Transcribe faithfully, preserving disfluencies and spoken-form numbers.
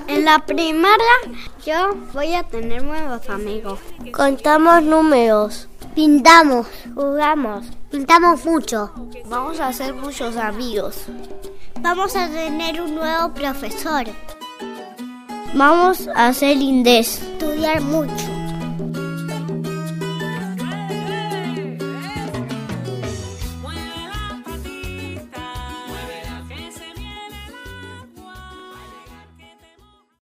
En la primaria yo voy a tener nuevos amigos. Contamos números. Pintamos, jugamos, pintamos mucho. Vamos a hacer muchos amigos. Vamos a tener un nuevo profesor. Vamos a hacer inglés. Estudiar mucho.